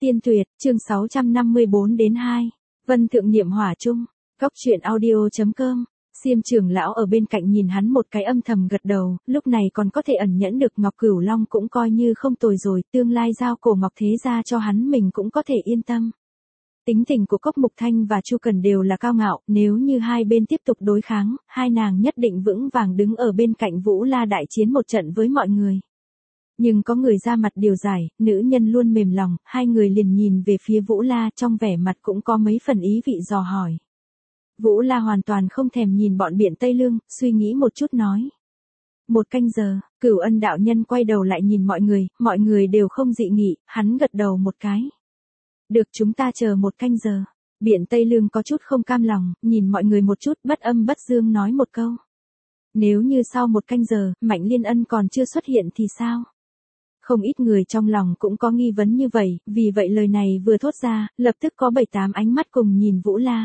Tiên tuyệt, chương 654 đến 2. Vân thượng niệm hỏa chung. Góc truyện audio.com. Xiêm trưởng lão ở bên cạnh nhìn hắn một cái âm thầm gật đầu, lúc này còn có thể ẩn nhẫn được Ngọc Cửu Long cũng coi như không tồi rồi, tương lai giao cổ Ngọc Thế gia cho hắn mình cũng có thể yên tâm. Tính tình của Cốc Mục Thanh và Chu Cần đều là cao ngạo, nếu như hai bên tiếp tục đối kháng, hai nàng nhất định vững vàng đứng ở bên cạnh Vũ La đại chiến một trận với mọi người. Nhưng có người ra mặt điều giải, nữ nhân luôn mềm lòng, hai người liền nhìn về phía Vũ La trong vẻ mặt cũng có mấy phần ý vị dò hỏi. Vũ La hoàn toàn không thèm nhìn bọn Biện Tây Lương, suy nghĩ một chút nói. 1 canh giờ, Cửu Ân đạo nhân quay đầu lại nhìn mọi người đều không dị nghị, hắn gật đầu một cái. Được, chúng ta chờ 1 canh giờ. Biện Tây Lương có chút không cam lòng, nhìn mọi người một chút bất âm bất dương nói một câu. Nếu như sau 1 canh giờ, Mạnh Liên Ân còn chưa xuất hiện thì sao? Không ít người trong lòng cũng có nghi vấn như vậy, vì vậy lời này vừa thốt ra, lập tức có 7-8 ánh mắt cùng nhìn Vũ La.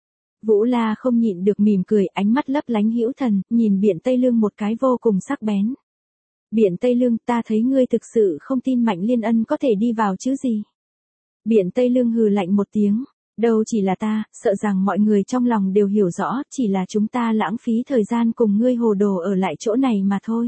Vũ La không nhịn được mỉm cười, ánh mắt lấp lánh hữu thần, nhìn Biện Tây Lương một cái vô cùng sắc bén. Biện Tây Lương, ta thấy ngươi thực sự không tin Mạnh Liên Ân có thể đi vào chứ gì? Biện Tây Lương hừ lạnh một tiếng. Đâu chỉ là ta, sợ rằng mọi người trong lòng đều hiểu rõ, chỉ là chúng ta lãng phí thời gian cùng ngươi hồ đồ ở lại chỗ này mà thôi.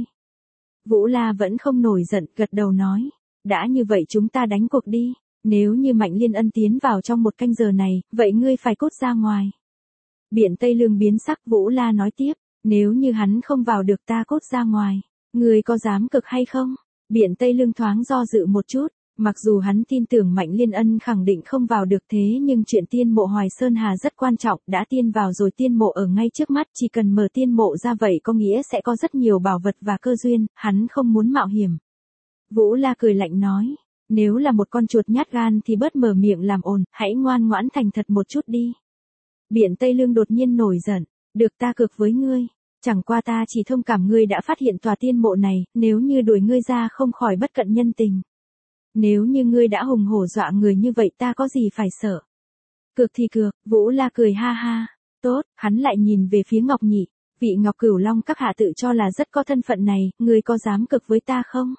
Vũ La vẫn không nổi giận, gật đầu nói. Đã như vậy chúng ta đánh cuộc đi, nếu như Mạnh Liên Ân tiến vào trong 1 canh giờ này, vậy ngươi phải cút ra ngoài. Biện Tây Lương biến sắc, Vũ La nói tiếp, nếu như hắn không vào được ta cút ra ngoài, ngươi có dám cực hay không? Biện Tây Lương thoáng do dự một chút, mặc dù hắn tin tưởng Mạnh Liên Ân khẳng định không vào được thế nhưng chuyện tiên mộ Hoài Sơn Hà rất quan trọng, đã tiên vào rồi tiên mộ ở ngay trước mắt, chỉ cần mở tiên mộ ra vậy có nghĩa sẽ có rất nhiều bảo vật và cơ duyên, hắn không muốn mạo hiểm. Vũ La cười lạnh nói, nếu là một con chuột nhát gan thì bớt mở miệng làm ồn, hãy ngoan ngoãn thành thật một chút đi. Biện Tây Lương đột nhiên nổi giận, được, ta cược với ngươi, chẳng qua ta chỉ thông cảm ngươi đã phát hiện tòa tiên mộ này, nếu như đuổi ngươi ra không khỏi bất cận nhân tình. Nếu như ngươi đã hùng hổ dọa người như vậy ta có gì phải sợ. Cược thì cược, Vũ La cười ha ha. Tốt, hắn lại nhìn về phía Ngọc Nhị, vị Ngọc Cửu Long các hạ tự cho là rất có thân phận này, ngươi có dám cược với ta không?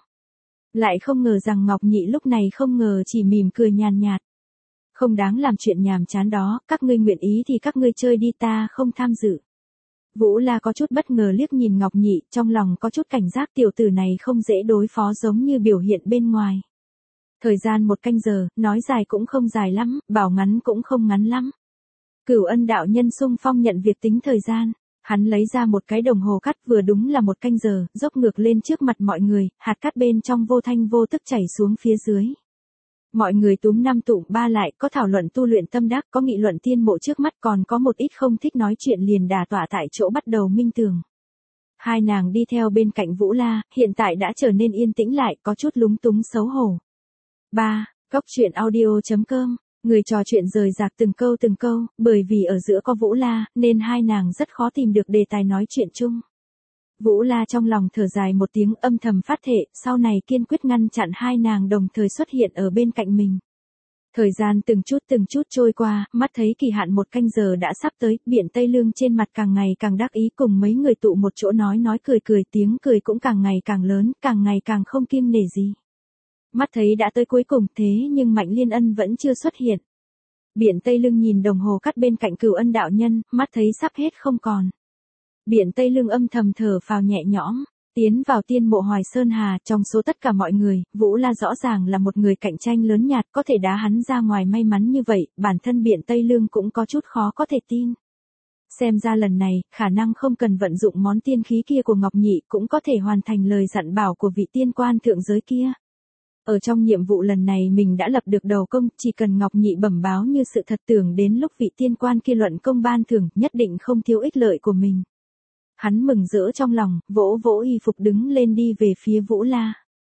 Lại không ngờ rằng Ngọc Nhị lúc này không ngờ chỉ mỉm cười nhàn nhạt. Không đáng làm chuyện nhàm chán đó, các ngươi nguyện ý thì các ngươi chơi đi, ta không tham dự. Vũ La có chút bất ngờ liếc nhìn Ngọc Nhị, trong lòng có chút cảnh giác tiểu tử này không dễ đối phó giống như biểu hiện bên ngoài. Thời gian 1 canh giờ, nói dài cũng không dài lắm, bảo ngắn cũng không ngắn lắm. Cửu Ân đạo nhân xung phong nhận việc tính thời gian, hắn lấy ra một cái đồng hồ cắt vừa đúng là 1 canh giờ, dốc ngược lên trước mặt mọi người, hạt cát bên trong vô thanh vô tức chảy xuống phía dưới. Mọi người túm 5 tụm 3 lại, có thảo luận tu luyện tâm đắc, có nghị luận tiên mộ trước mắt, còn có một ít không thích nói chuyện liền đà tọa tại chỗ bắt đầu minh tường. Hai nàng đi theo bên cạnh Vũ La, hiện tại đã trở nên yên tĩnh lại, có chút lúng túng xấu hổ. 3. Góc truyện audio.com. Người trò chuyện rời rạc từng câu, bởi vì ở giữa có Vũ La, nên hai nàng rất khó tìm được đề tài nói chuyện chung. Vũ La trong lòng thở dài một tiếng âm thầm phát thệ, sau này kiên quyết ngăn chặn hai nàng đồng thời xuất hiện ở bên cạnh mình. Thời gian từng chút trôi qua, mắt thấy kỳ hạn 1 canh giờ đã sắp tới, Biện Tây Lương trên mặt càng ngày càng đắc ý cùng mấy người tụ một chỗ nói cười, tiếng cười cũng càng ngày càng lớn, càng ngày càng không kiêng nể gì. Mắt thấy đã tới cuối cùng thế nhưng Mạnh Liên Ân vẫn chưa xuất hiện. Biện Tây Lương nhìn đồng hồ cắt bên cạnh Cửu Ân đạo nhân, mắt thấy sắp hết không còn. Biện Tây Lương âm thầm thở phào nhẹ nhõm, tiến vào tiên mộ Hoài Sơn Hà, trong số tất cả mọi người, Vũ La rõ ràng là một người cạnh tranh lớn nhạt, có thể đá hắn ra ngoài may mắn như vậy, bản thân Biện Tây Lương cũng có chút khó có thể tin. Xem ra lần này, khả năng không cần vận dụng món tiên khí kia của Ngọc Nhị cũng có thể hoàn thành lời dặn bảo của vị tiên quan thượng giới kia. Ở trong nhiệm vụ lần này mình đã lập được đầu công, chỉ cần Ngọc Nhị bẩm báo như sự thật, tưởng đến lúc vị tiên quan kia luận công ban thưởng, nhất định không thiếu ích lợi của mình. Hắn mừng rỡ trong lòng, vỗ vỗ y phục đứng lên đi về phía Vũ La.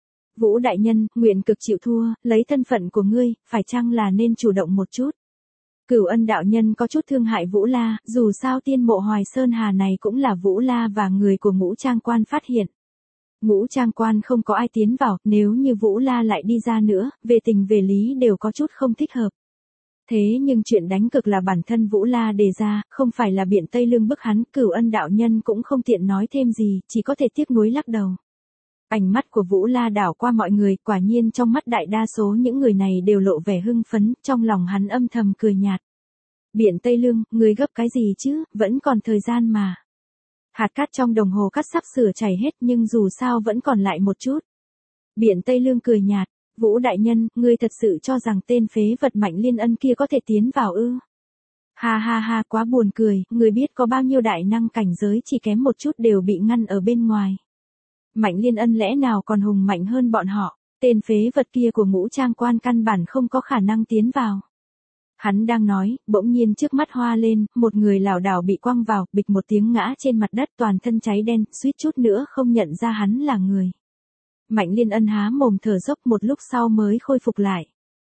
Vũ đại nhân, nguyện cực chịu thua, lấy thân phận của ngươi, phải chăng là nên chủ động một chút. Cửu Ân đạo nhân có chút thương hại Vũ La, dù sao tiên mộ Hoài Sơn Hà này cũng là Vũ La và người của Ngũ Trang Quan phát hiện. Ngũ Trang Quan không có ai tiến vào, nếu như Vũ La lại đi ra nữa, về tình về lý đều có chút không thích hợp. Thế nhưng chuyện đánh cực là bản thân Vũ La đề ra, không phải là Biện Tây Lương bức hắn, Cửu Ân đạo nhân cũng không tiện nói thêm gì, chỉ có thể tiếc nuối lắc đầu. Ánh mắt của Vũ La đảo qua mọi người, quả nhiên trong mắt đại đa số những người này đều lộ vẻ hưng phấn, trong lòng hắn âm thầm cười nhạt. Biện Tây Lương, ngươi gấp cái gì chứ, vẫn còn thời gian mà. Hạt cát trong đồng hồ cát sắp sửa chảy hết nhưng dù sao vẫn còn lại một chút. Biện Tây Lương cười nhạt, Vũ đại nhân, ngươi thật sự cho rằng tên phế vật Mạnh Liên Ân kia có thể tiến vào ư? Ha ha ha, quá buồn cười, ngươi biết có bao nhiêu đại năng cảnh giới chỉ kém một chút đều bị ngăn ở bên ngoài. Mạnh Liên Ân lẽ nào còn hùng mạnh hơn bọn họ, tên phế vật kia của Ngũ Trang Quan căn bản không có khả năng tiến vào. Hắn đang nói, bỗng nhiên trước mắt hoa lên, một người lảo đảo bị quăng vào, bịch một tiếng ngã trên mặt đất toàn thân cháy đen, suýt chút nữa không nhận ra hắn là người. Mạnh Liên Ân há mồm thở dốc một lúc sau mới khôi phục lại.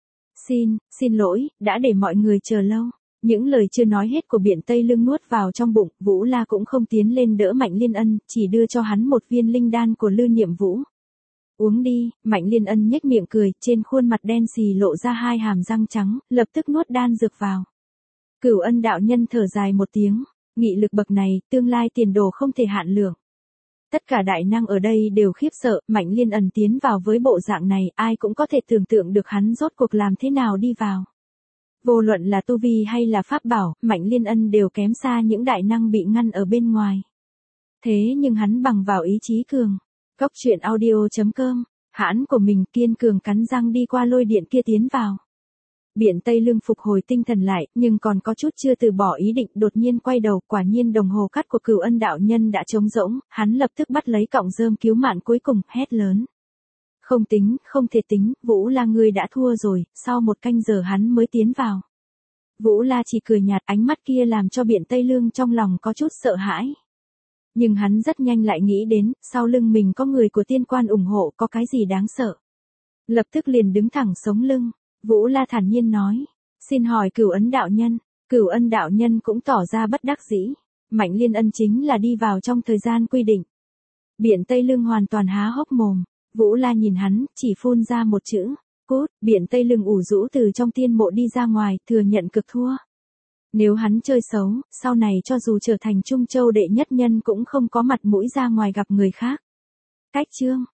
Xin lỗi, đã để mọi người chờ lâu. Những lời chưa nói hết của Biện Tây Lương nuốt vào trong bụng, Vũ La cũng không tiến lên đỡ Mạnh Liên Ân, chỉ đưa cho hắn một viên linh đan của Lư Niệm Vũ. Uống đi, Mạnh Liên Ân nhếch miệng cười, trên khuôn mặt đen xì lộ ra hai hàm răng trắng, lập tức nuốt đan dược vào. Cửu Ân đạo nhân thở dài một tiếng, nghị lực bậc này, tương lai tiền đồ không thể hạn lượng. Tất cả đại năng ở đây đều khiếp sợ, Mạnh Liên Ân tiến vào với bộ dạng này, ai cũng có thể tưởng tượng được hắn rốt cuộc làm thế nào đi vào. Vô luận là tu vi hay là pháp bảo, Mạnh Liên Ân đều kém xa những đại năng bị ngăn ở bên ngoài. Thế nhưng hắn bằng vào ý chí cường. Cốc truyện audio.com, hãn của mình kiên cường cắn răng đi qua lôi điện kia tiến vào. Biện Tây Lương phục hồi tinh thần lại, nhưng còn có chút chưa từ bỏ ý định, đột nhiên quay đầu, quả nhiên đồng hồ cát của Cửu Ân đạo nhân đã trống rỗng, hắn lập tức bắt lấy cọng rơm cứu mạng cuối cùng, hét lớn. Không thể tính, Vũ La ngươi đã thua rồi, sau một canh giờ hắn mới tiến vào. Vũ La chỉ cười nhạt, ánh mắt kia làm cho Biện Tây Lương trong lòng có chút sợ hãi. Nhưng hắn rất nhanh lại nghĩ đến, sau lưng mình có người của tiên quan ủng hộ, có cái gì đáng sợ. Lập tức liền đứng thẳng sống lưng, Vũ La thản nhiên nói, xin hỏi Cửu Ân đạo nhân cũng tỏ ra bất đắc dĩ, Mạnh Liên Ân chính là đi vào trong thời gian quy định. Biện Tây Lương hoàn toàn há hốc mồm, Vũ La nhìn hắn, chỉ phun ra một chữ, cút, Biện Tây Lương ủ rũ từ trong tiên mộ đi ra ngoài, thừa nhận cực thua. Nếu hắn chơi xấu, sau này cho dù trở thành Trung Châu đệ nhất nhân cũng không có mặt mũi ra ngoài gặp người khác. Cách chương